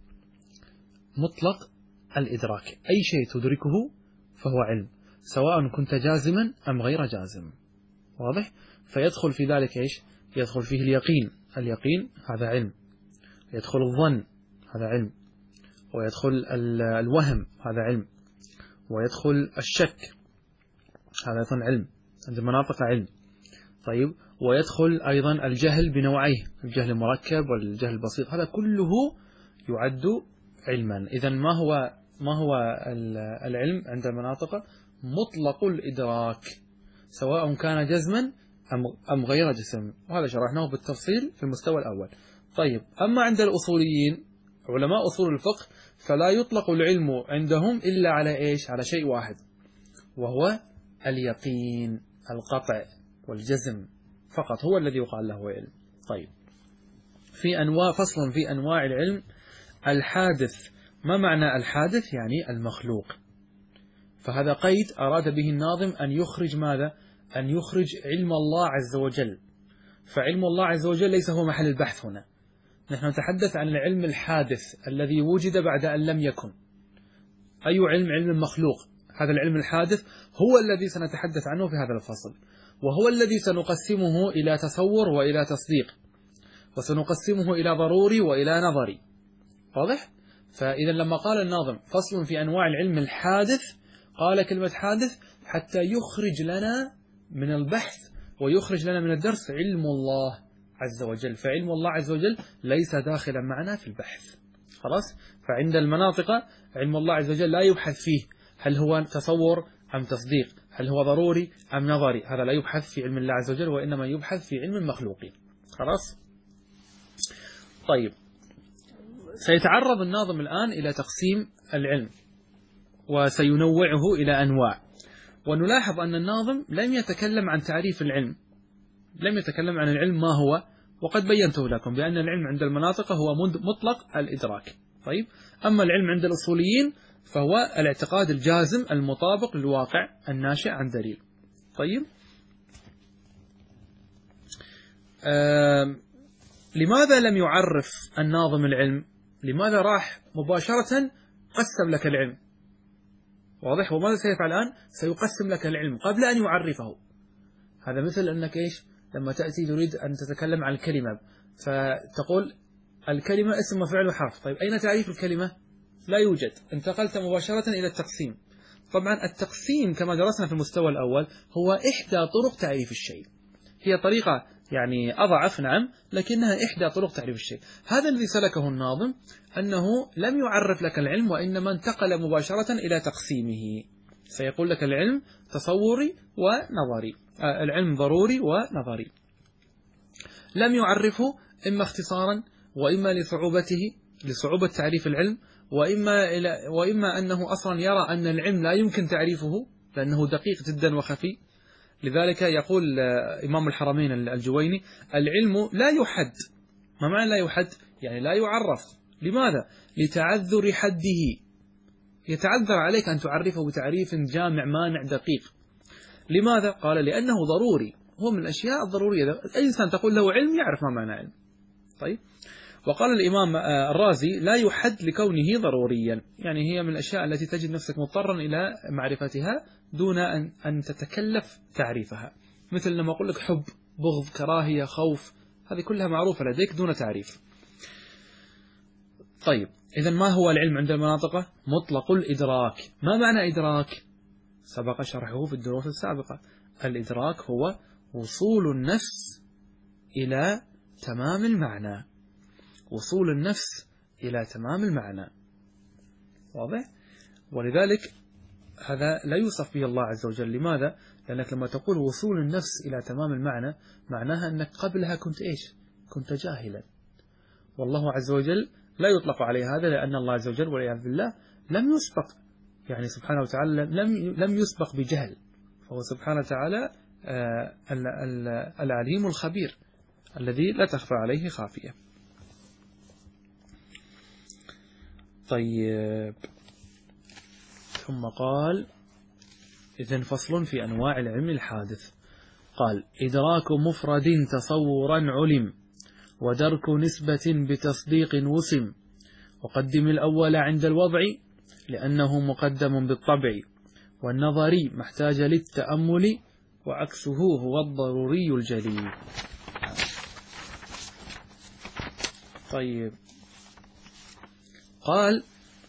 مطلق الإدراك، أي شيء تدركه فهو علم، سواء كنت جازما أم غير جازم. واضح؟ فيدخل في ذلك إيش؟ يدخل فيه اليقين، اليقين هذا علم، يدخل الظن هذا علم، ويدخل الوهم هذا علم، ويدخل الشك هذا أيضا علم، عند المناطق علم. طيب، ويدخل أيضا الجهل بنوعيه، الجهل المركب والجهل البسيط، هذا كله يعد علما. إذن ما هو العلم عند المناطق؟ مطلق الإدراك، سواء كان جزما أم غير جزم، وهذا شرحناه بالتفصيل في المستوى الأول. طيب، أما عند الأصوليين علماء أصول الفقه فلا يطلق العلم عندهم إلا على إيش؟ على شيء واحد، وهو اليقين، القطع والجزم فقط هو الذي يقال له علم. طيب، فصل في أنواع العلم. الحادث. ما معنى الحادث؟ يعني المخلوق. فهذا قيد أراد به الناظم أن يخرج ماذا؟ أن يخرج علم الله عز وجل، فعلم الله عز وجل ليس هو محل البحث هنا. نحن نتحدث عن العلم الحادث الذي وجد بعد أن لم يكن. أي علم؟ علم المخلوق. هذا العلم الحادث هو الذي سنتحدث عنه في هذا الفصل، وهو الذي سنقسمه إلى تصور وإلى تصديق، وسنقسمه إلى ضروري وإلى نظري. واضح؟ فإذا لما قال الناظم فصل في أنواع العلم الحادث، قال كلمة حادث حتى يخرج لنا من البحث ويخرج لنا من الدرس علم الله عز وجل، فعلم الله عز وجل ليس داخلا معنا في البحث. خلاص؟ فعند المناطق علم الله عز وجل لا يبحث فيه هل هو تصور أم تصديق، هل هو ضروري أم نظري، هذا لا يبحث في علم الله عز وجل، وإنما يبحث في علم المخلوقين. خلاص؟ طيب، سيتعرض الناظم الآن إلى تقسيم العلم وسينوعه إلى أنواع. ونلاحظ أن الناظم لم يتكلم عن تعريف العلم، لم يتكلم عن العلم ما هو، وقد بينته لكم بأن العلم عند المناطق هو مطلق الإدراك. طيب، أما العلم عند الأصوليين فهو الاعتقاد الجازم المطابق للواقع الناشئ عن دليل. طيب، لماذا لم يعرف الناظم العلم؟ لماذا راح مباشرة قسم لك العلم؟ واضح؟ وماذا سيفعل الآن؟ سيقسم لك العلم قبل أن يعرفه. هذا مثل أنك إيش؟ لما تأتي تريد أن تتكلم عن الكلمة فتقول الكلمة اسم وفعل وحرف. طيب، أين تعريف الكلمة؟ لا يوجد، انتقلت مباشرة إلى التقسيم. طبعا التقسيم كما درسنا في المستوى الأول هو إحدى طرق تعريف الشيء، هي طريقة يعني أضعف نعم، لكنها إحدى طرق تعريف الشيء. هذا الذي سلكه الناظم، أنه لم يعرف لك العلم وإنما انتقل مباشرة إلى تقسيمه. سيقول لك العلم تصوري ونظري، العلم ضروري ونظري. لم يعرفه إما اختصارا، وإما لصعوبة تعريف العلم، وإما أنه أصلا يرى أن العلم لا يمكن تعريفه لأنه دقيق جدا وخفي. لذلك يقول إمام الحرمين الجويني العلم لا يحد. ما معنى لا يحد؟ يعني لا يعرف. لماذا؟ لتعذر حده، يتعذر عليك أن تعرفه بتعريف جامع مانع دقيق. لماذا؟ قال لأنه ضروري، هو من الأشياء الضرورية. أي إنسان تقول له علم يعرف ما معنى علم. طيب، وقال الإمام الرازي لا يحد لكونه ضروريا، يعني هي من الأشياء التي تجد نفسك مضطرا إلى معرفتها دون أن تتكلف تعريفها، مثل لما أقول لك حب، بغض، كراهية، خوف، هذه كلها معروفة لديك دون تعريف. طيب، إذن ما هو العلم عند المناطق؟ مطلق الإدراك. ما معنى إدراك؟ سبق شرحه في الدروس السابقة. الإدراك هو وصول النفس إلى تمام المعنى، وصول النفس إلى تمام المعنى. واضح؟ ولذلك هذا لا يوصف به الله عز وجل. لماذا؟ لأنك لما تقول وصول النفس إلى تمام المعنى معناها أنك قبلها كنت إيش؟ كنت جاهلا، والله عز وجل لا يطلق عليه هذا، لأن الله عز وجل والعياذ بالله لم يسبق، يعني سبحانه وتعالى لم يسبق بجهل، فهو سبحانه وتعالى العليم الخبير الذي لا تخفى عليه خافية. طيب، ثم قال إذن فصل في أنواع العلم الحادث. قال إدراك مفرد تصورا علم، ودرك نسبة بتصديق وسم، وقدم الأول عند الوضع لأنه مقدم بالطبع، والنظري محتاج للتأمل، وعكسه هو الضروري الجلي. طيب، قال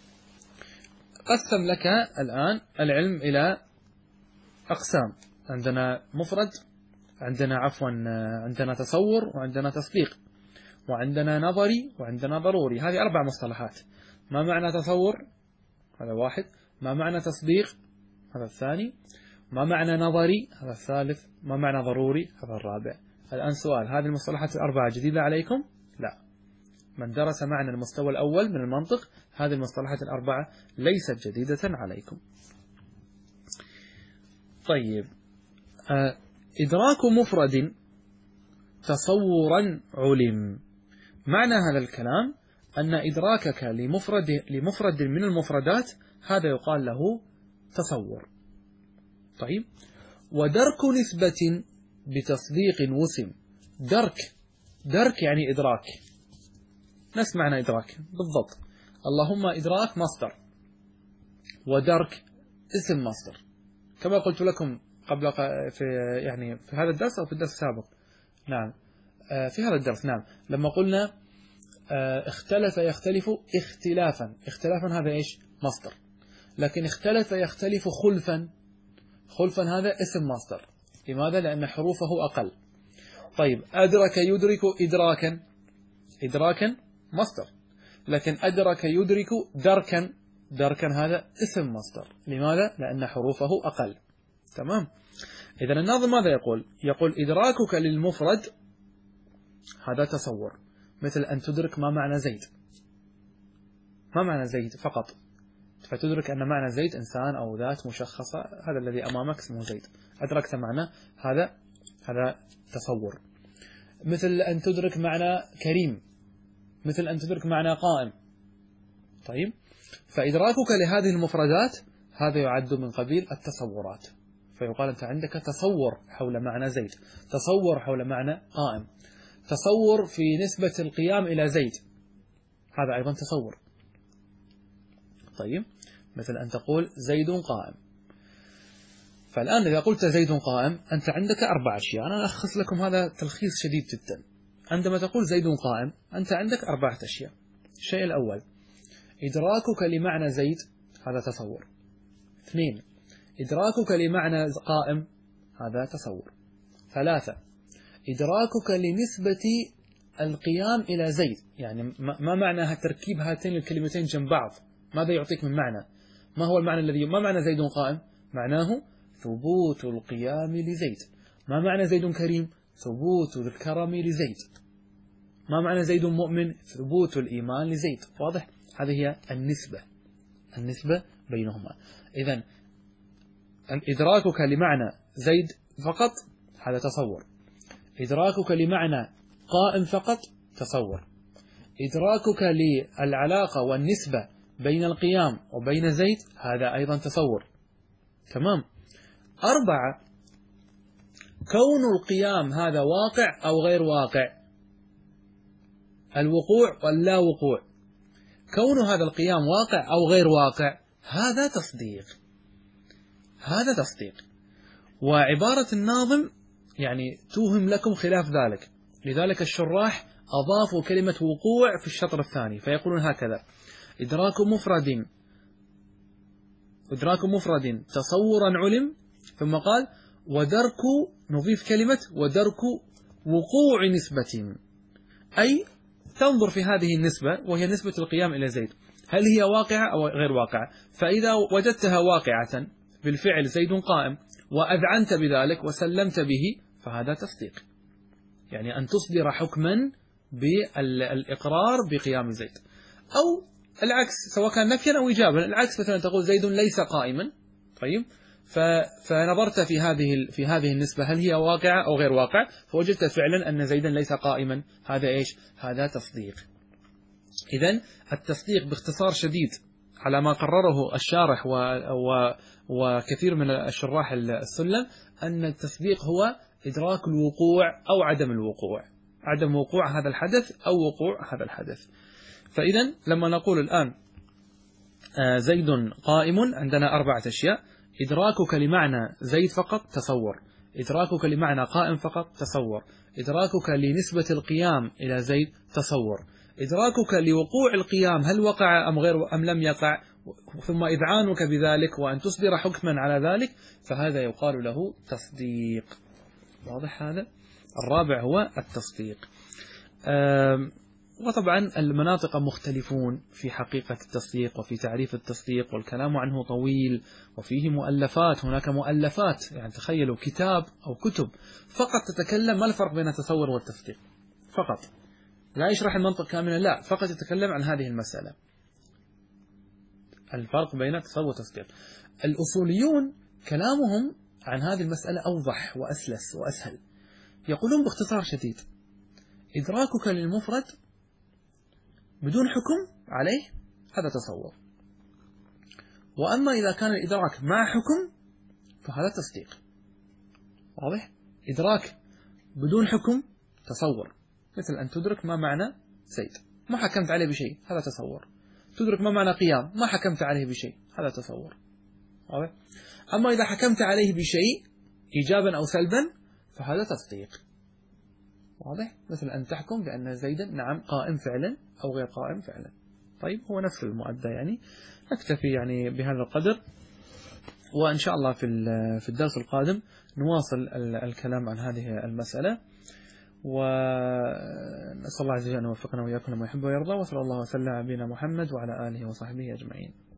قسم لك الآن العلم إلى أقسام. عندنا مفرد، عندنا تصور، وعندنا تصديق، وعندنا نظري، وعندنا ضروري. هذه 4 مصطلحات. ما معنى تصور؟ هذا واحد. ما معنى تصديق؟ هذا الثاني. ما معنى نظري؟ هذا الثالث. ما معنى ضروري؟ هذا الرابع. الآن سؤال، هذه المصطلحات ال4 جديدة عليكم؟ لا. من درس معنا المستوى الأول من المنطق، هذه المصطلحات ال4 ليست جديدة عليكم. طيب، إدراك مفرد تصورا علم. معنى هذا الكلام أن إدراكك لمفرد من المفردات هذا يقال له تصور. طيب، ودرك نسبة بتصديق وسم. درك يعني إدراك، نفس معنى إدراك بالضبط. اللهم إدراك مصدر، ودرك اسم مصدر، كما قلت لكم قبل في هذا الدرس أو في الدرس السابق. نعم، في هذا الدرس. نعم، لما قلنا اختلف يختلف اختلافا هذا إيش؟ مصدر. لكن اختلف يختلف خلفا هذا اسم مصدر. لماذا؟ لأن حروفه أقل. طيب، أدرك يدرك إدراكا مصدر، لكن أدرك يدرك دركا هذا اسم مصدر. لماذا؟ لأن حروفه أقل. تمام. إذن الناظم ماذا يقول؟ يقول إدراكك للمفرد هذا تصور، مثل أن تدرك ما معنى زيد. ما معنى زيد فقط، فتدرك أن معنى زيد إنسان أو ذات مشخصة، هذا الذي أمامك اسمه زيد، أدركت معنى، هذا تصور. مثل أن تدرك معنى كريم، مثل أن تدرك معنى قائم. طيب، فإدراكك لهذه المفردات هذا يعد من قبيل التصورات. فيقال أنت عندك تصور حول معنى زيد، تصور حول معنى قائم، تصور في نسبة القيام إلى زيد، هذا أيضا تصور. طيب، مثل أن تقول زيد قائم. فالآن إذا قلت زيد قائم أنت عندك 4 أشياء. أنا ألخص لكم هذا تلخيص شديد جدا. عندما تقول زيد قائم أنت عندك 4 أشياء. الشيء الأول، إدراكك لمعنى زيد هذا تصور. 2، إدراكك لمعنى قائم هذا تصور. 3، إدراكك لنسبة القيام إلى زيد، يعني ما معنى تركيب هاتين الكلمتين جنب بعض، ماذا يعطيك من معنى؟ ما هو المعنى ما معنى زيد قائم؟ معناه ثبوت القيام لزيد. ما معنى زيد كريم؟ ثبوت الكرم لزيد. ما معنى زيد مؤمن؟ ثبوت الإيمان لزيد. واضح؟ هذه هي النسبة بينهما. إذن إدراكك لمعنى زيد فقط هذا تصور، إدراكك لمعنى قائم فقط تصور، إدراكك للعلاقة والنسبة بين القيام وبين زيد هذا أيضا تصور. تمام. 4، كون القيام هذا واقع أو غير واقع، الوقوع واللا وقوع، كون هذا القيام واقع أو غير واقع هذا تصديق. وعبارة الناظم يعني توهم لكم خلاف ذلك، لذلك الشراح أضافوا كلمة وقوع في الشطر الثاني، فيقولون هكذا: إدراك مفرد تصورا علم، ثم قال ودرك، نضيف كلمة ودرك وقوع نسبة، أي تنظر في هذه النسبة وهي نسبة القيام إلى زيد، هل هي واقعة أو غير واقعة؟ فإذا وجدتها واقعة بالفعل زيد قائم وأذعنت بذلك وسلمت به فهذا تصديق، يعني أن تصدر حكما بالإقرار بقيام زيد. أو العكس، سواء كان نفيا أو إيجابا. العكس مثلا تقول زيد ليس قائما، طيب، فنظرت في هذه النسبة هل هي واقعة أو غير واقعة، فوجدت فعلا أن زيدا ليس قائما، هذا إيش؟ هذا تصديق. إذن التصديق باختصار شديد على ما قرره الشارح وكثير من الشراح السلم، أن التصديق هو إدراك الوقوع أو عدم الوقوع، عدم وقوع هذا الحدث أو وقوع هذا الحدث. فإذا لما نقول الآن زيد قائم، عندنا 4 أشياء: إدراكك لمعنى زيد فقط تصور، إدراكك لمعنى قائم فقط تصور، إدراكك لنسبة القيام إلى زيد تصور، إدراكك لوقوع القيام هل وقع أم غير أم لم يقع، ثم إذعانك بذلك وأن تصدر حكما على ذلك، فهذا يقال له تصديق. واضح هذا؟ الرابع هو التصديق. وطبعا المناطق مختلفون في حقيقة التصديق وفي تعريف التصديق، والكلام عنه طويل وفيه مؤلفات، هناك مؤلفات، يعني تخيلوا كتاب أو كتب فقط تتكلم ما الفرق بين التصور والتصديق فقط، لا يشرح المنطق كاملا، لا، فقط يتكلم عن هذه المسألة، الفرق بين التصور والتصديق. الأصوليون كلامهم عن هذه المسألة أوضح وأسلس وأسهل، يقولون باختصار شديد: إدراكك للمفرد بدون حكم عليه هذا تصور، وأما إذا كان الإدراك مع حكم فهذا تصديق. واضح؟ إدراك بدون حكم تصور، مثل أن تدرك ما معنى زيد ما حكمت عليه بشيء، هذا تصور. تدرك ما معنى قيام ما حكمت عليه بشيء، هذا تصور. واضح؟ أما إذا حكمت عليه بشيء إيجابا أو سلبا فهذا تصديق. واضح؟ مثل أن تحكم بأن زيدا نعم قائم فعلا أو غير قائم فعلا. طيب، هو نفس المؤدى يعني. نكتفي يعني بهذا القدر، وإن شاء الله في الدرس القادم نواصل الكلام عن هذه المسألة، ونسأل الله عز وجل أن يوفقنا وإياكم لما يحب ويرضى، وصلى الله وسلم على نبينا محمد وعلى آله وصحبه أجمعين.